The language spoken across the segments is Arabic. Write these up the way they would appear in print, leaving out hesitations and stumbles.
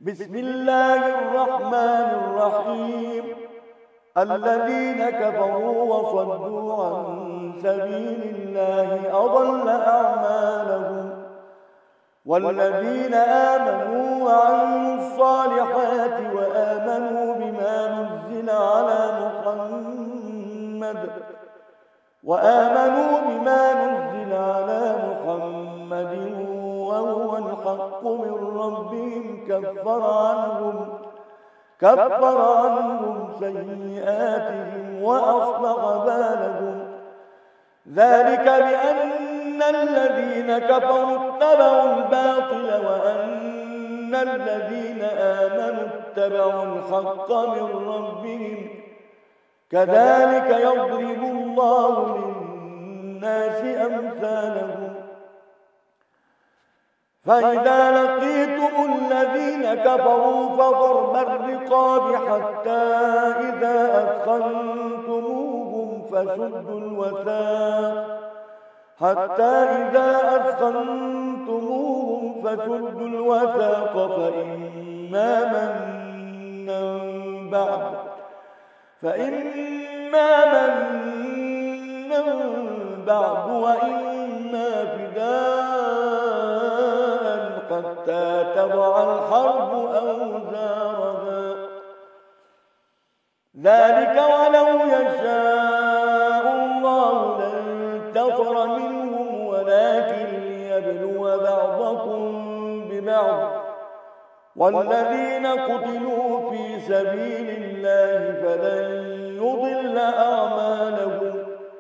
بسم الله الرحمن الرحيم. الذين كفروا وصدوا عن سبيل الله أضل أعمالهم، والذين آمنوا وعملوا الصالحات وآمنوا بما نزل على محمد وهو الحق من ربهم كفر عنهم سيئاتهم وأصلح بالهم. ذلك بأن الذين كفروا اتبعوا الباطل وأن الذين آمنوا اتبعوا الحق من ربهم. كذلك يضرب الله للناس أمثالهم. فإذا لقيتم الذين كفروا فضرب الرقاب حتى إذا أثخنتموهم فسدوا الوثاق فإما منا بعد وإما فداء حتى تضع الحرب أوزارها. ذلك ولو يشاء الله لانتصر منهم ولكن ليبلو بعضكم ببعض. والذين قتلوا في سبيل الله فلن يضل أعمالهم.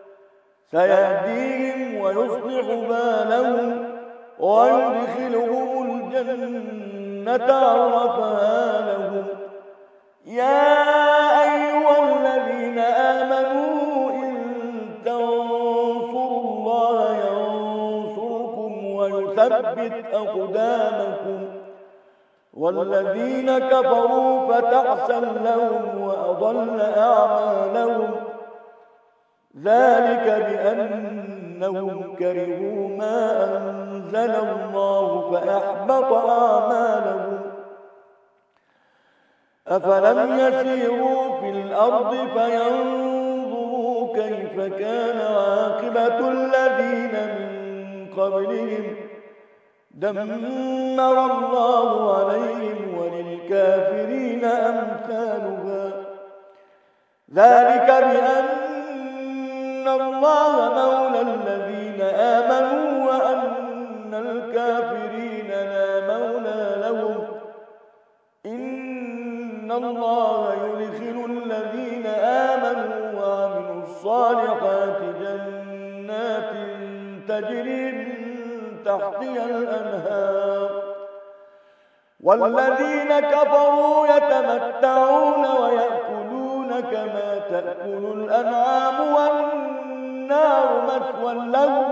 سيهديهم ويصلح بالهم ويدخلهم الجنة عرفها لهم. يا أيها الذين آمنوا إن تنصروا الله ينصركم ويثبت أقدامكم. والذين كفروا فتعسا لهم وأضل أعمالهم. ذلك بأنهم كرهوا ما أنزل الله فأحبط أعمالهم. أفلم يسيروا في الأرض فينظروا كيف كان عاقبة الذين من قبلهم. دمر الله عليهم وللكافرين أمثالها. ذلك بأن الله مولى الذين آمنوا وأن الكافرين لا مولى لهم. إن الله يدخل الذين آمنوا وعملوا الصالحات جنات تجري من تحتها الأنهار. والذين كفروا يتمتعون ويأكلون كما تأكل الأنعام والنار مثوى لهم.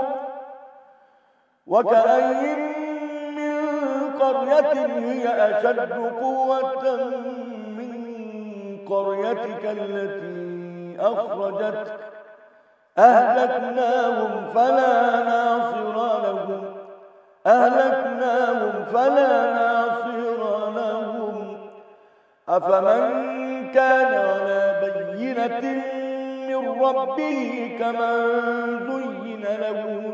وكأين من قرية هي أشد قوة من قريتك التي أخرجتك أهلكناهم فلا ناصر لهم. أفمن كان على بينة من ربه كمن زين له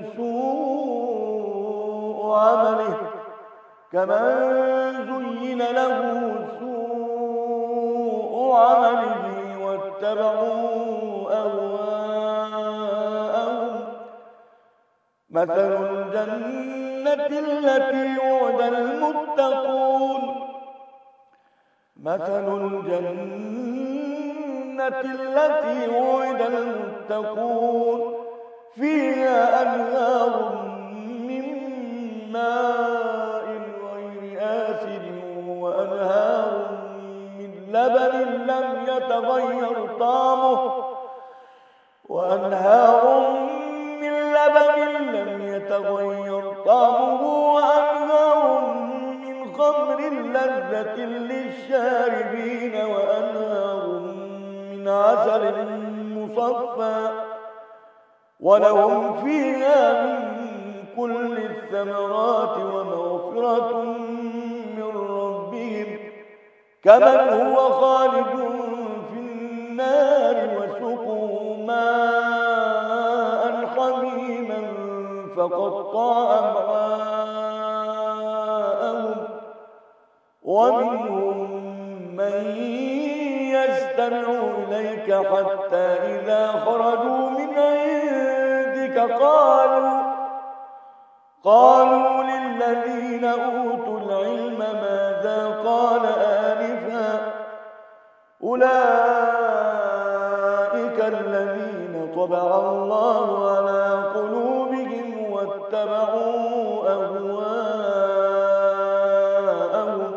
سوء عمله واتبعوا أهواءهم. مثل الجنة التي وعد المتقون فيها أنهار من ماء غير آسن وأنهار من لبن لم يتغير طعمه وأنهار من خمر لذة للشاربين وأنهار من عسل مصفى ولهم فيها من كل الثمرات ومغفرة من ربهم كمن هو خالد في النار وسقوا ماء حميما فقطع أمعاءهم ومنهم من يستمع إليك حتى إذا خرجوا من عندك قالوا للذين أوتوا العلم ماذا قال آنفا أولئك الذين طبع الله على قلوبهم واتبعوا أهواءهم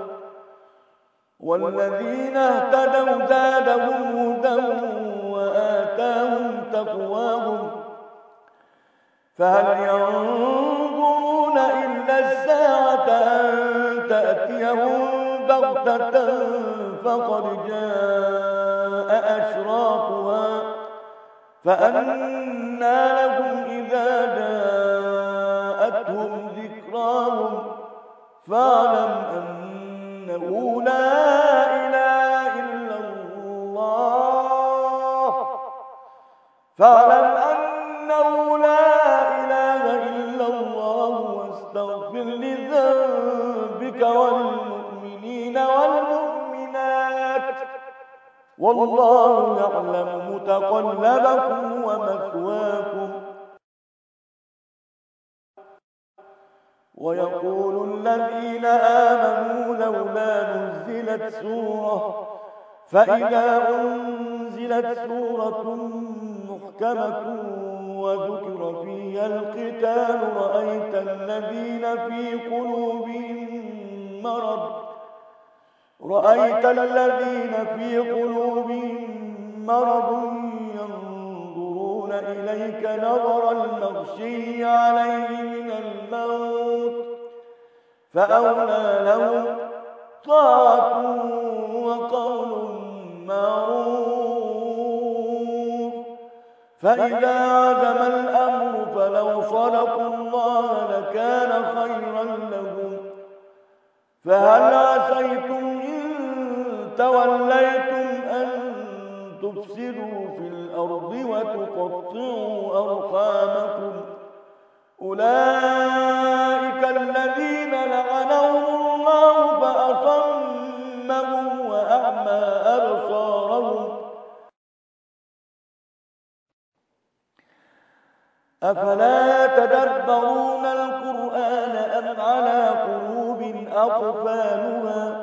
والذين اهتدوا زادهم هدى وآتاهم تقواهم فهل ينظرون إلا الساعة أن تأتيهم بغتة فقد جاء أشراطها فأنى لهم إذا جاءتهم ذكراهم فاعلم أنه لا إله إلا الله واستغفر لذنبك وللمؤمنين والمؤمنات والله يعلم متقلبكم ومثواكم. ويقول الذين آمنوا لولا نزلت سورة فإذا أنزلت سورة محكمة وذكر فيها القتال رأيت الذين في قلوبهم مرض ينظرون إليك نظر المغشي عليه من الموت فأولى لهم طاعة وقول معروف فإذا عزم الأمر فلو صدقوا الله لكان خيرا لهم فهل عسيتم إن توليتم أن تفسدوا في الأرض وتقطعوا أرحامكم أولئك الذين لعنهم الله فأصمهم وأعمى أبصارهم أفلا يتدبرون القرآن أم على قلوب أقفالها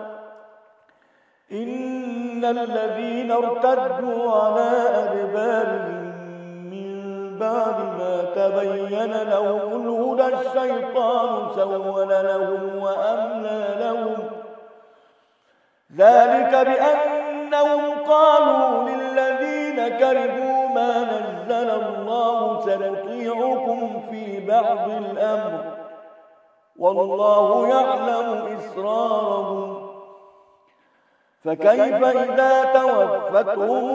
إن الذين ارتدوا على أدبارهم من بعد ما تبين لهم الهدى الشيطان سول لهم وأملى لهم ذلك بأنهم قالوا للذين كرهوا ما نزل الله سنطيعكم في بعض الأمر والله يعلم إسرارهم فكيف إذا توفتهم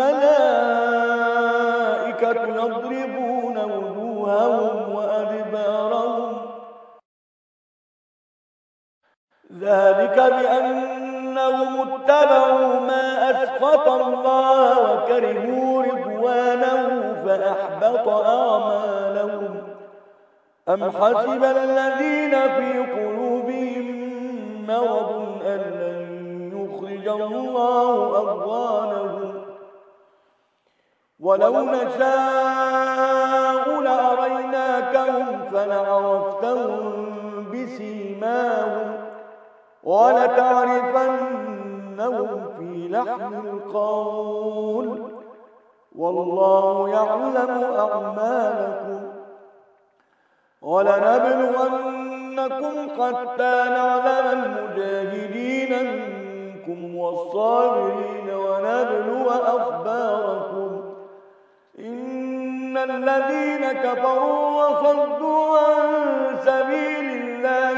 الملائكة يضربون وجوههم وأدبارهم ذلك بأنهم اتبعوا ما أسخط الله وكرهوا رضوانه فأحبط أعمالهم أم حسب الذين في قلوبهم مرض أن لن يخرج الله أضغانهم ولو نشاء لأريناكهم فلعرفتهم بسيماهم ولتعرفنهم في لحن القول والله يعلم أعمالكم ولنبلونكم حتى نعلم المجاهدين منكم والصابرين ونبلو أخباركم إن الذين كفروا وصدوا عن سبيل الله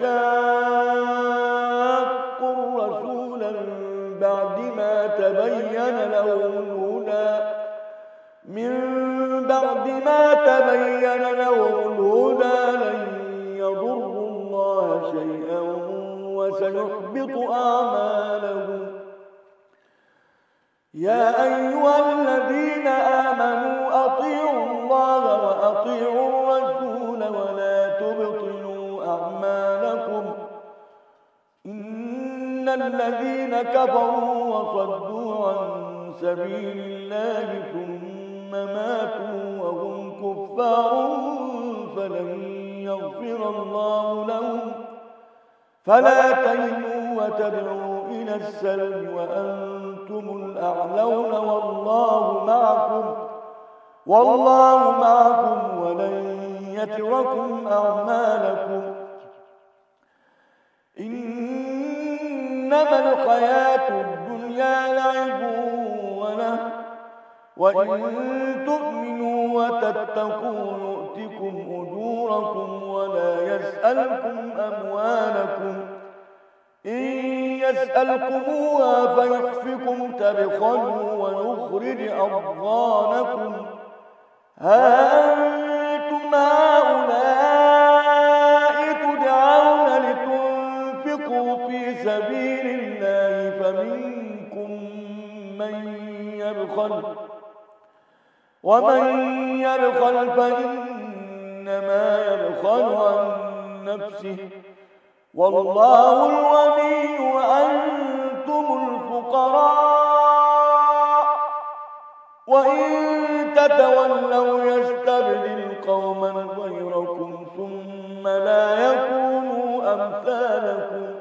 وشاقوا الرسول بعد ما تبين لهم الهدى لن يضروا الله شيئا وسيحبط أعمالهم. يا أيها الذين آمنوا أطيعوا الله وأطيعوا الرسول ولا تبطلوا أعمالكم. إن الذين كفروا وصدوا عن سبيل الله ثم ماتوا وهم كفار فلن يغفر الله لهم. فلا تهنوا وتدعوا إلى السلم وأنتم الأعلون والله معكم ولن يتركم أعمالكم. إنما الحياة الدنيا لعب وله وإن تؤمنوا وتتقوا يؤتكم أجوركم ولا يسألكم أموالكم. إن يسألكموها فيحفكم تبخلوا ويخرج أضغانكم. ها أنتم هؤلاء تدعون لتنفقوا في سبيل الله فمنكم من يبخل ومن يبخل فإنما يبخل عن نفسه والله الغني وأنتم الفقراء. وإن تتولوا يستبدل قوما غيركم ثم لا يكونوا أمثالكم.